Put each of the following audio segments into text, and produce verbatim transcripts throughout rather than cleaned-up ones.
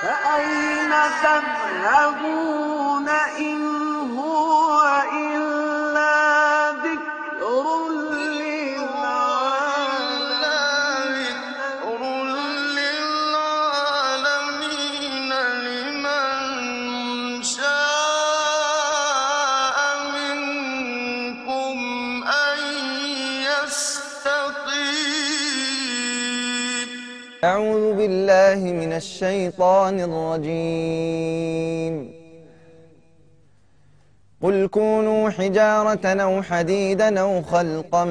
فأين تذهبون إن هو إلا ذكر للعالمين لمن شاء منكم أن يستقيم. أعوذ بالله من الشيطان الرجيم. قل كونوا حجارة أو حديدا أو خلقا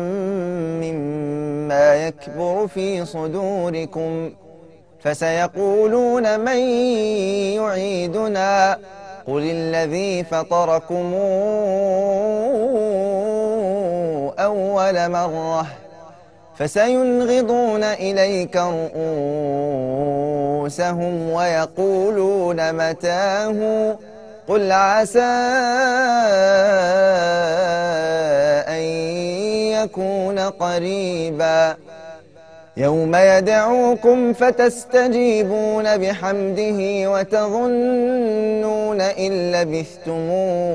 مما يكبر في صدوركم فسيقولون من يعيدنا قل الذي فطركم أول مرة فسينغضون إليك رؤوسهم ويقولون متاه قل عسى أن يكون قريبا يوم يدعوكم فتستجيبون بحمده وتظنون إن لبثتم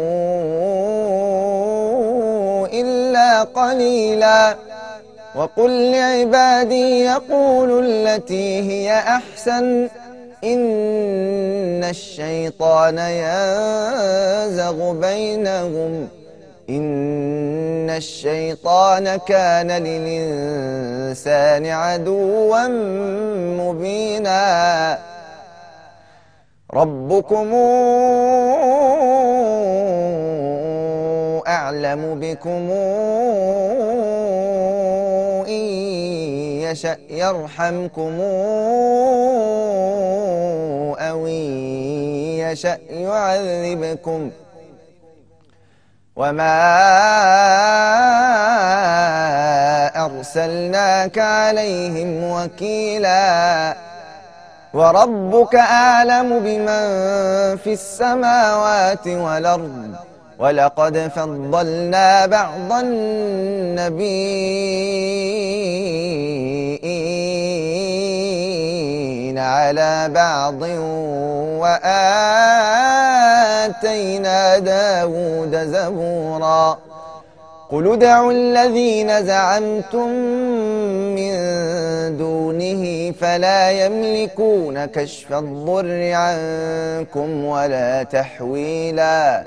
إلا قليلا وقل لعبادي يقولوا التي هي أحسن إن الشيطان ينزغ بينهم إن الشيطان كان للإنسان عدوا مبينا ربكم أعلم بكم إن يشأ يرحمكم أو إن يشأ يعذبكم وما أرسلناك عليهم وكيلا وربك أعلم بمن في السماوات والأرض ولقد فضلنا بعض النبيين على بعض وآتينا داود زبورا قل ادعوا الذين زعمتم من دونه فلا يملكون كشف الضر عنكم ولا تحويلا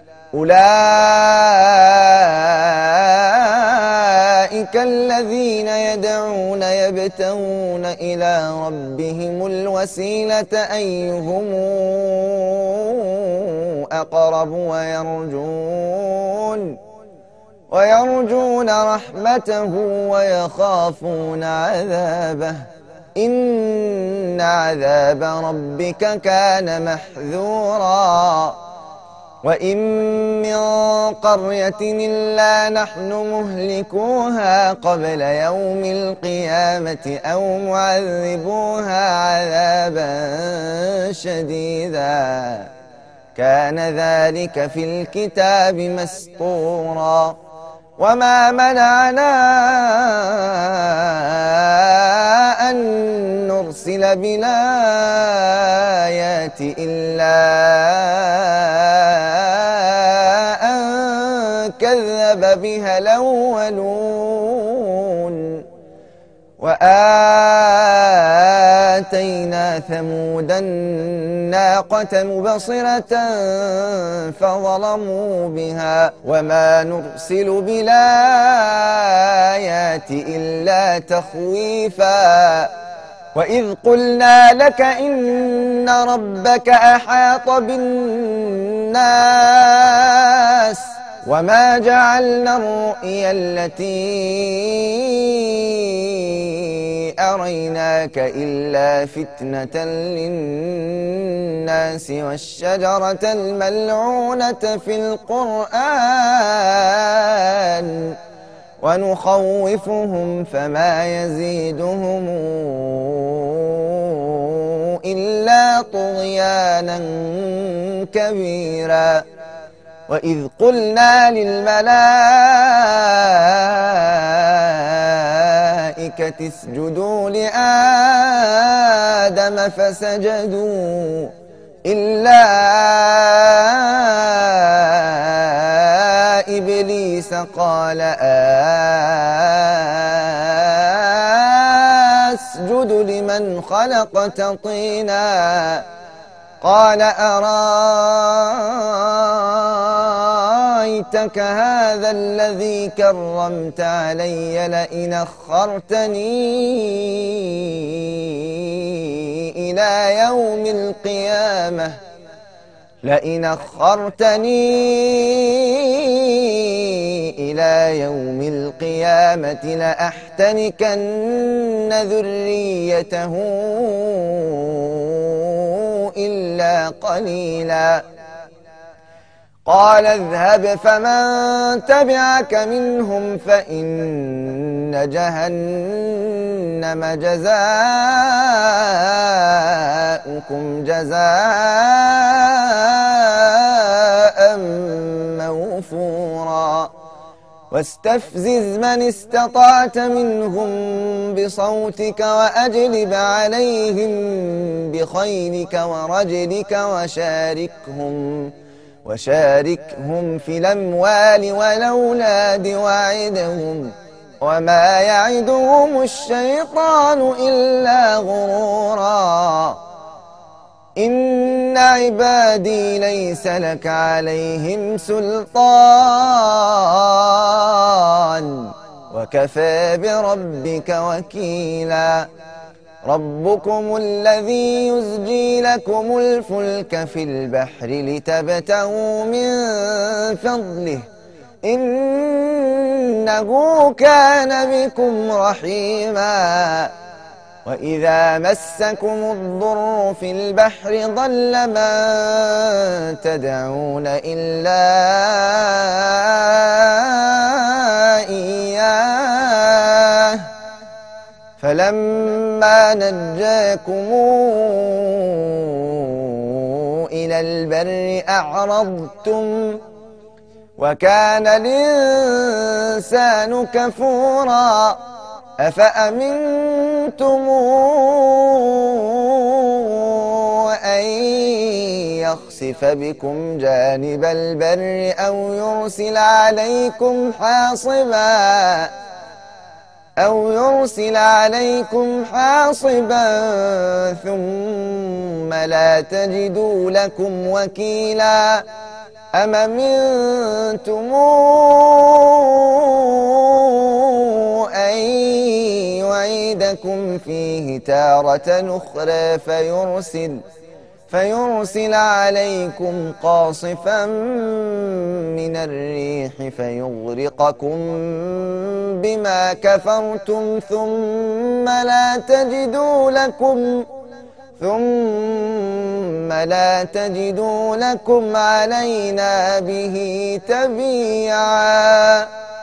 أولئك الذين يدعون يبتغون إلى ربهم الوسيلة أيهم أقرب ويرجون ويرجون رحمته ويخافون عذابه إن عذاب ربك كان محذورا وإن من قرية إلا نحن مهلكوها قبل يوم القيامة أو معذبوها عذابا شديدا كان ذلك في الكتاب مسطورا وما منعنا أن نرسل بالآيات إلا أن كذب بها الأولون وآتينا ثمود الناقة مبصرة فظلموا بها وما نرسل بالآيات إلا تخويفا وإذ قلنا لك إن ربك أحاط بالناس وما جعلنا الرؤيا التي أريناك إلا فتنة للناس والشجرة الملعونة في القرآن ونخوفهم فما يزيدهم إلا طغيانا كبيرا وإذ قلنا للملائكة اسجدوا لآدم آدم فسجدوا إلا إبليس قال أسجد لمن خلقت طينا قال أرأيتك هذا الذي كرمت علي لئن أخرتني إلى يوم القيامة لئن أخرتني إلى يوم القيامة لأحتنكن ذريته إلا قليلا قال اذهب فمن تبعك منهم فإن جهنم جزاؤكم جزاء موفورا واستفزز من استطعت منهم بصوتك وأجلب عليهم بخيلك ورجلك وشاركهم وشاركهم في الأموال والأولاد وعدهم وما يعدهم الشيطان إلا غرورا إن عبادي ليس لك عليهم سلطان وكفى بربك وكيلا ربكم الذي يزجي لكم الفلك في البحر لتبتغوا من فضله إنه كان بكم رحيما وإذا مسكم الضر في البحر ضل من تدعون إلا إياه فلما نجاكم إلى البر أعرضتم وكان الإنسان كفورا أفأمنتم أن يخسف بكم جانب البر أو يرسل عليكم حاصبا أو يرسل عليكم حاصبا ثم لا تجدوا لكم وكيلا أم أمنتم أن يعيدكم فيه تارة أخرى فيرسل فيرسل عليكم قاصفا من الريح فيغرقكم بما كفرتم ثم لا تجدوا لكم ثم لا تجدوا لكم علينا به تبيعا